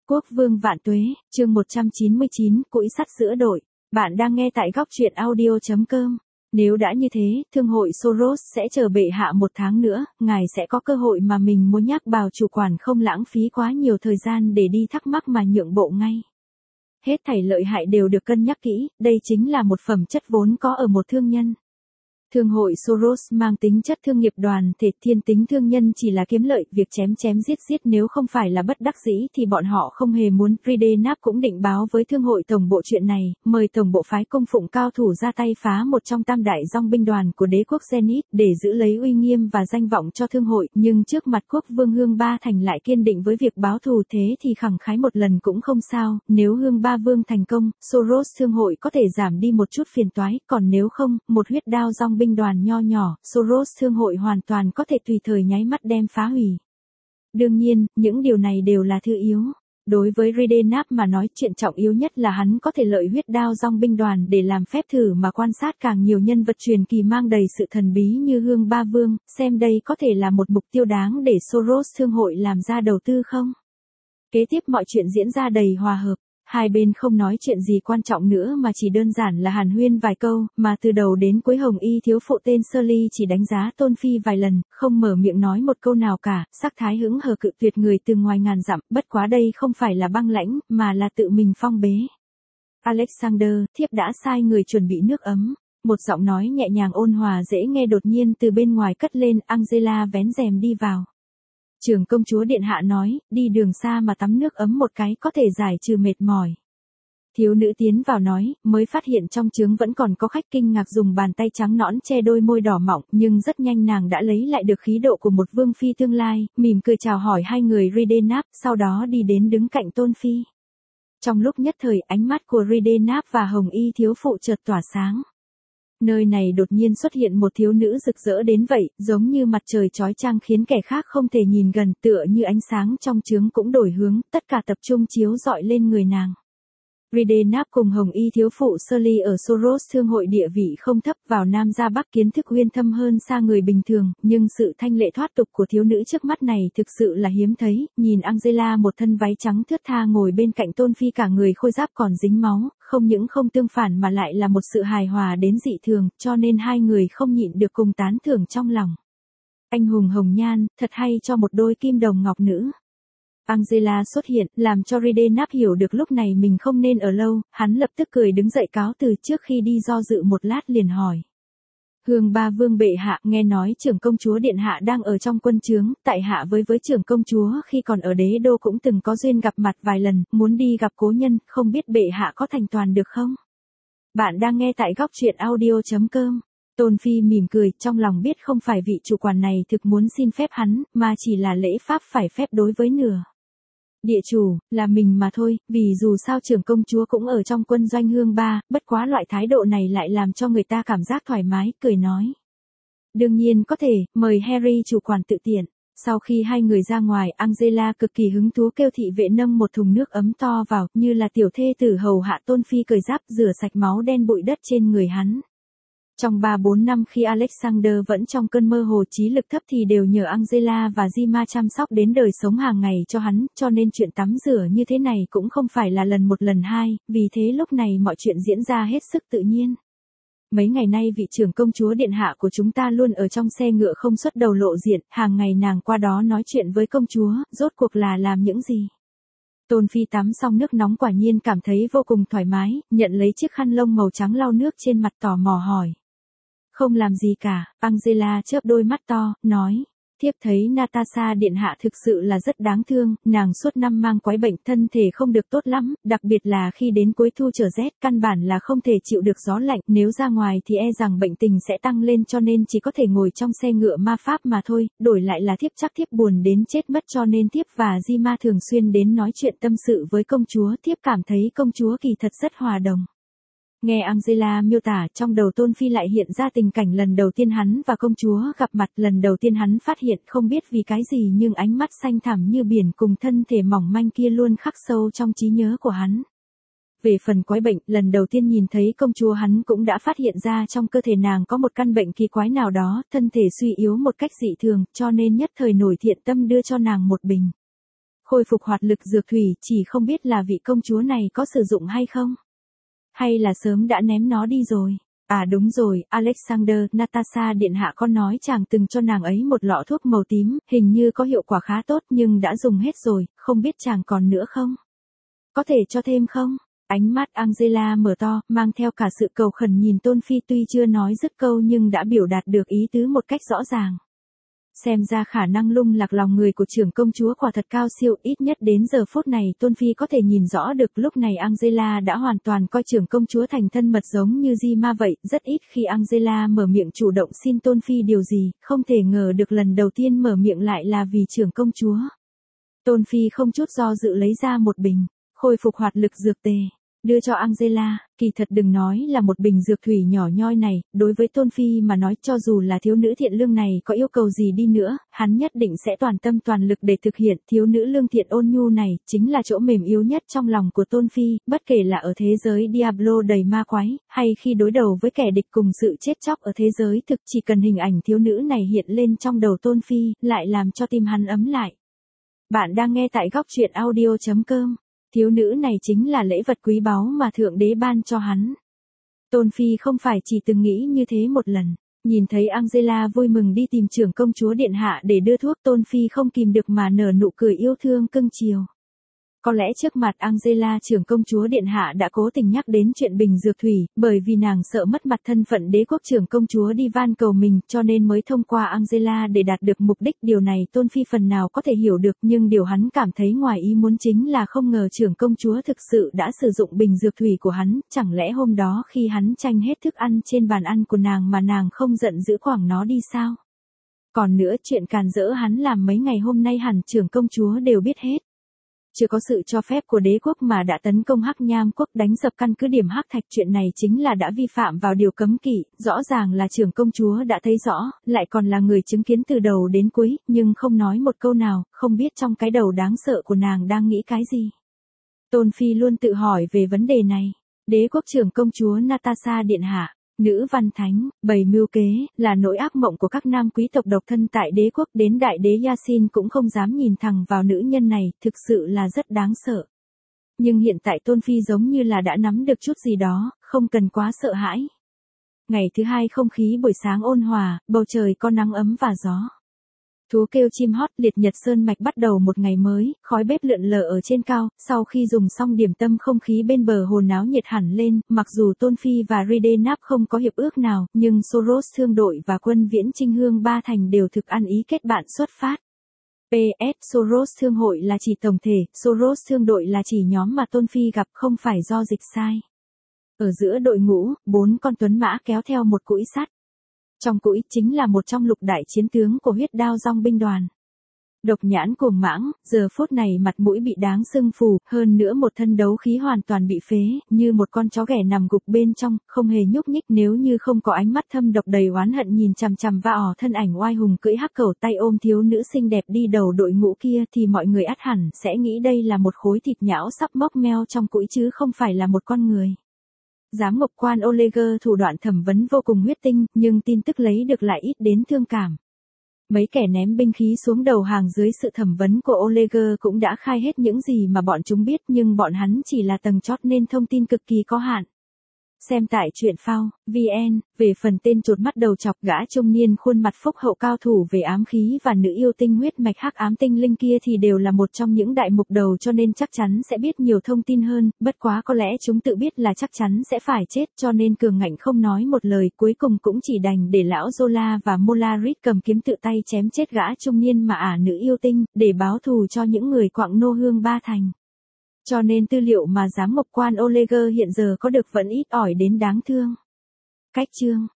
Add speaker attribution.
Speaker 1: Quốc vương vạn tuế, chương 199, củi sắt giữa đội. Bạn đang nghe tại góc truyện audio.com. Nếu đã như thế, thương hội Soros sẽ chờ bệ hạ 1 tháng nữa, ngài sẽ có cơ hội mà mình muốn nhắc bảo chủ quản không lãng phí quá nhiều thời gian để đi thắc mắc mà nhượng bộ ngay. Hết thảy lợi hại đều được cân nhắc kỹ, đây chính là một phẩm chất vốn có ở một thương nhân. Thương hội Soros mang tính chất thương nghiệp đoàn thể, thiên tính thương nhân chỉ là kiếm lợi, việc chém giết nếu không phải là bất đắc dĩ thì bọn họ không hề muốn. Riddenap cũng định báo với thương hội tổng bộ chuyện này, mời tổng bộ phái cung phụng cao thủ ra tay phá một trong tam đại dòng binh đoàn của đế quốc Zenith để giữ lấy uy nghiêm và danh vọng cho thương hội, nhưng trước mặt quốc vương Hương Ba Thành lại kiên định với việc báo thù, thế thì khẳng khái một lần cũng không sao. Nếu Hương Ba Vương thành công, Soros thương hội có thể giảm đi một chút phiền toái, còn nếu không, một huyết đao dòng binh đoàn nho nhỏ, Soros thương hội hoàn toàn có thể tùy thời nháy mắt đem phá hủy. Đương nhiên, những điều này đều là thứ yếu. Đối với Riddenap mà nói, chuyện trọng yếu nhất là hắn có thể lợi huyết đao dòng binh đoàn để làm phép thử mà quan sát càng nhiều nhân vật truyền kỳ mang đầy sự thần bí như Hương Ba Vương, xem đây có thể là một mục tiêu đáng để Soros thương hội làm ra đầu tư không. Kế tiếp mọi chuyện diễn ra đầy hòa hợp. Hai bên không nói chuyện gì quan trọng nữa mà chỉ đơn giản là hàn huyên vài câu, mà từ đầu đến cuối Hồng Y thiếu phụ tên Shirley chỉ đánh giá Tôn Phi vài lần, không mở miệng nói một câu nào cả, sắc thái hững hờ cự tuyệt người từ ngoài ngàn dặm, bất quá đây không phải là băng lãnh, mà là tự mình phong bế. Alexander, thiếp đã sai người chuẩn bị nước ấm. Một giọng nói nhẹ nhàng ôn hòa dễ nghe đột nhiên từ bên ngoài cất lên, Angela vén rèm đi vào. Trưởng công chúa điện hạ nói, đi đường xa mà tắm nước ấm một cái có thể giải trừ mệt mỏi. Thiếu nữ tiến vào nói, mới phát hiện trong trướng vẫn còn có khách, kinh ngạc dùng bàn tay trắng nõn che đôi môi đỏ mọng, nhưng rất nhanh nàng đã lấy lại được khí độ của một vương phi tương lai, mỉm cười chào hỏi hai người Riddenap, sau đó đi đến đứng cạnh Tôn Phi. Trong lúc nhất thời, ánh mắt của Riddenap và Hồng Y thiếu phụ chợt tỏa sáng. Nơi này đột nhiên xuất hiện một thiếu nữ rực rỡ đến vậy, giống như mặt trời chói chang khiến kẻ khác không thể nhìn gần, tựa như ánh sáng trong trướng cũng đổi hướng, tất cả tập trung chiếu rọi lên người nàng. Riddenap cùng Hồng Y thiếu phụ Shirley ở Soros thương hội địa vị không thấp, vào Nam ra Bắc kiến thức uyên thâm hơn xa người bình thường, nhưng sự thanh lệ thoát tục của thiếu nữ trước mắt này thực sự là hiếm thấy. Nhìn Angela một thân váy trắng thướt tha ngồi bên cạnh Tôn Phi, cả người khôi giáp còn dính máu, không những không tương phản mà lại là một sự hài hòa đến dị thường, cho nên hai người không nhịn được cùng tán thưởng trong lòng. Anh hùng hồng nhan, thật hay cho một đôi kim đồng ngọc nữ. Angela xuất hiện, làm cho Riddenap hiểu được lúc này mình không nên ở lâu, hắn lập tức cười đứng dậy cáo từ, trước khi đi do dự một lát liền hỏi. Hương Ba Vương bệ hạ, nghe nói trưởng công chúa điện hạ đang ở trong quân trướng, tại hạ với trưởng công chúa khi còn ở đế đô cũng từng có duyên gặp mặt vài lần, muốn đi gặp cố nhân, không biết bệ hạ có thành toàn được không? Bạn đang nghe tại góc truyện audio.com. Tôn Phi mỉm cười, trong lòng biết không phải vị chủ quản này thực muốn xin phép hắn, mà chỉ là lễ pháp phải phép đối với nửa địa chủ, là mình mà thôi, vì dù sao trưởng công chúa cũng ở trong quân doanh Hương Ba, bất quá loại thái độ này lại làm cho người ta cảm giác thoải mái, cười nói. Đương nhiên có thể, mời Harry chủ quản tự tiện. Sau khi hai người ra ngoài, Angela cực kỳ hứng thú kêu thị vệ nâng một thùng nước ấm to vào, như là tiểu thê tử hầu hạ Tôn Phi cởi giáp rửa sạch máu đen bụi đất trên người hắn. Trong 3-4 năm khi Alexander vẫn trong cơn mơ hồ trí lực thấp thì đều nhờ Angela và Zima chăm sóc đến đời sống hàng ngày cho hắn, cho nên chuyện tắm rửa như thế này cũng không phải là lần một lần hai, vì thế lúc này mọi chuyện diễn ra hết sức tự nhiên. Mấy ngày nay vị trưởng công chúa điện hạ của chúng ta luôn ở trong xe ngựa không xuất đầu lộ diện, hàng ngày nàng qua đó nói chuyện với công chúa, rốt cuộc là làm những gì? Tôn Phi tắm xong nước nóng quả nhiên cảm thấy vô cùng thoải mái, nhận lấy chiếc khăn lông màu trắng lau nước trên mặt tò mò hỏi. Không làm gì cả, Angela chớp đôi mắt to, nói. Thiếp thấy Natasha điện hạ thực sự là rất đáng thương, nàng suốt năm mang quái bệnh, thân thể không được tốt lắm, đặc biệt là khi đến cuối thu trở rét, căn bản là không thể chịu được gió lạnh, nếu ra ngoài thì e rằng bệnh tình sẽ tăng lên, cho nên chỉ có thể ngồi trong xe ngựa ma pháp mà thôi, đổi lại là thiếp chắc thiếp buồn đến chết mất, cho nên thiếp và Zima thường xuyên đến nói chuyện tâm sự với công chúa, thiếp cảm thấy công chúa kỳ thật rất hòa đồng. Nghe Angela miêu tả, trong đầu Tôn Phi lại hiện ra tình cảnh lần đầu tiên hắn và công chúa gặp mặt, lần đầu tiên hắn phát hiện không biết vì cái gì nhưng ánh mắt xanh thẳm như biển cùng thân thể mỏng manh kia luôn khắc sâu trong trí nhớ của hắn. Về phần quái bệnh, lần đầu tiên nhìn thấy công chúa hắn cũng đã phát hiện ra trong cơ thể nàng có một căn bệnh kỳ quái nào đó, thân thể suy yếu một cách dị thường, cho nên nhất thời nổi thiện tâm đưa cho nàng một bình Khôi phục hoạt lực dược thủy, chỉ không biết là vị công chúa này có sử dụng hay không? Hay là sớm đã ném nó đi rồi? À đúng rồi, Alexander, Natasha điện hạ có nói chàng từng cho nàng ấy một lọ thuốc màu tím, hình như có hiệu quả khá tốt nhưng đã dùng hết rồi, không biết chàng còn nữa không? Có thể cho thêm không? Ánh mắt Angela mở to, mang theo cả sự cầu khẩn nhìn Tôn Phi, tuy chưa nói dứt câu nhưng đã biểu đạt được ý tứ một cách rõ ràng. Xem ra khả năng lung lạc lòng người của trưởng công chúa quả thật cao siêu, ít nhất đến giờ phút này Tôn Phi có thể nhìn rõ được. Lúc này Angela đã hoàn toàn coi trưởng công chúa thành thân mật giống như di ma vậy, rất ít khi Angela mở miệng chủ động xin Tôn Phi điều gì, không thể ngờ được lần đầu tiên mở miệng lại là vì trưởng công chúa. Tôn Phi không chút do dự lấy ra một bình, khôi phục hoạt lực dược tề, đưa cho Angela. Kỳ thật đừng nói là một bình dược thủy nhỏ nhoi này, đối với Tôn Phi mà nói, cho dù là thiếu nữ thiện lương này có yêu cầu gì đi nữa, hắn nhất định sẽ toàn tâm toàn lực để thực hiện. Thiếu nữ lương thiện ôn nhu này, chính là chỗ mềm yếu nhất trong lòng của Tôn Phi, bất kể là ở thế giới Diablo đầy ma quái, hay khi đối đầu với kẻ địch cùng sự chết chóc ở thế giới thực, chỉ cần hình ảnh thiếu nữ này hiện lên trong đầu Tôn Phi, lại làm cho tim hắn ấm lại. Bạn đang nghe tại góc truyện audio.com. Thiếu nữ này chính là lễ vật quý báu mà Thượng Đế ban cho hắn. Tôn Phi không phải chỉ từng nghĩ như thế một lần. Nhìn thấy Angela vui mừng đi tìm trưởng công chúa điện hạ để đưa thuốc, Tôn Phi không kìm được mà nở nụ cười yêu thương cưng chiều. Có lẽ trước mặt Angela trưởng công chúa điện hạ đã cố tình nhắc đến chuyện bình dược thủy, bởi vì nàng sợ mất mặt thân phận đế quốc trưởng công chúa đi van cầu mình, cho nên mới thông qua Angela để đạt được mục đích. Điều này Tôn Phi phần nào có thể hiểu được, nhưng điều hắn cảm thấy ngoài ý muốn chính là không ngờ trưởng công chúa thực sự đã sử dụng bình dược thủy của hắn. Chẳng lẽ hôm đó khi hắn tranh hết thức ăn trên bàn ăn của nàng mà nàng không giận dữ quẳng nó đi sao? Còn nữa, chuyện càn rỡ hắn làm mấy ngày hôm nay hẳn trưởng công chúa đều biết hết. Chưa có sự cho phép của đế quốc mà đã tấn công Hắc Nham quốc, đánh dập căn cứ điểm Hắc Thạch, chuyện này chính là đã vi phạm vào điều cấm kỵ. Rõ ràng là trưởng công chúa đã thấy rõ, lại còn là người chứng kiến từ đầu đến cuối, nhưng không nói một câu nào, không biết trong cái đầu đáng sợ của nàng đang nghĩ cái gì. Tôn Phi luôn tự hỏi về vấn đề này. Đế quốc trưởng công chúa Natasha điện hạ, nữ văn thánh, bày mưu kế, là nỗi ác mộng của các nam quý tộc độc thân tại đế quốc, đến đại đế Yasin cũng không dám nhìn thẳng vào nữ nhân này, thực sự là rất đáng sợ. Nhưng hiện tại Tôn Phi giống như là đã nắm được chút gì đó, không cần quá sợ hãi. Ngày thứ hai không khí buổi sáng ôn hòa, bầu trời có nắng ấm và gió. Thú kêu chim hót, liệt nhật sơn mạch bắt đầu một ngày mới, khói bếp lượn lờ ở trên cao. Sau khi dùng xong điểm tâm, không khí bên bờ hồ náo nhiệt hẳn lên. Mặc dù Tôn Phi và Riddenap không có hiệp ước nào, nhưng Soros thương đội và quân viễn Trinh Hương Ba Thành đều thực ăn ý kết bạn xuất phát. PS, Soros thương hội là chỉ tổng thể, Soros thương đội là chỉ nhóm mà Tôn Phi gặp, không phải do dịch sai. Ở giữa đội ngũ, 4 con tuấn mã kéo theo một cũi sắt. Trong cũi chính là một trong lục đại chiến tướng của huyết đao dòng binh đoàn. Độc nhãn cuồng mãng, giờ phút này mặt mũi bị đáng sưng phù, hơn nữa một thân đấu khí hoàn toàn bị phế, như một con chó ghẻ nằm gục bên trong, không hề nhúc nhích. Nếu như không có ánh mắt thâm độc đầy oán hận nhìn chằm chằm vào thân ảnh oai hùng cưỡi hắc cẩu tay ôm thiếu nữ xinh đẹp đi đầu đội ngũ kia, thì mọi người ắt hẳn sẽ nghĩ đây là một khối thịt nhão sắp mốc meo trong cũi chứ không phải là một con người. Giám ngục quan Oleger thủ đoạn thẩm vấn vô cùng huyết tinh, nhưng tin tức lấy được lại ít đến thương cảm. Mấy kẻ ném binh khí xuống đầu hàng dưới sự thẩm vấn của Oleger cũng đã khai hết những gì mà bọn chúng biết, nhưng bọn hắn chỉ là tầng chót nên thông tin cực kỳ có hạn. Xem tại truyện phao VN, về phần tên chột mắt đầu chọc gã trung niên khuôn mặt phúc hậu cao thủ về ám khí và nữ yêu tinh huyết mạch hắc ám tinh linh kia thì đều là một trong những đại mục đầu, cho nên chắc chắn sẽ biết nhiều thông tin hơn, bất quá có lẽ chúng tự biết là chắc chắn sẽ phải chết, cho nên cường ngạnh không nói một lời, cuối cùng cũng chỉ đành để lão Zola và Molarit cầm kiếm tự tay chém chết gã trung niên mà nữ yêu tinh, để báo thù cho những người quặng nô hương Ba Thành. Cho nên tư liệu mà giám ngục quan Oleger hiện giờ có được vẫn ít ỏi đến đáng thương. Cách chương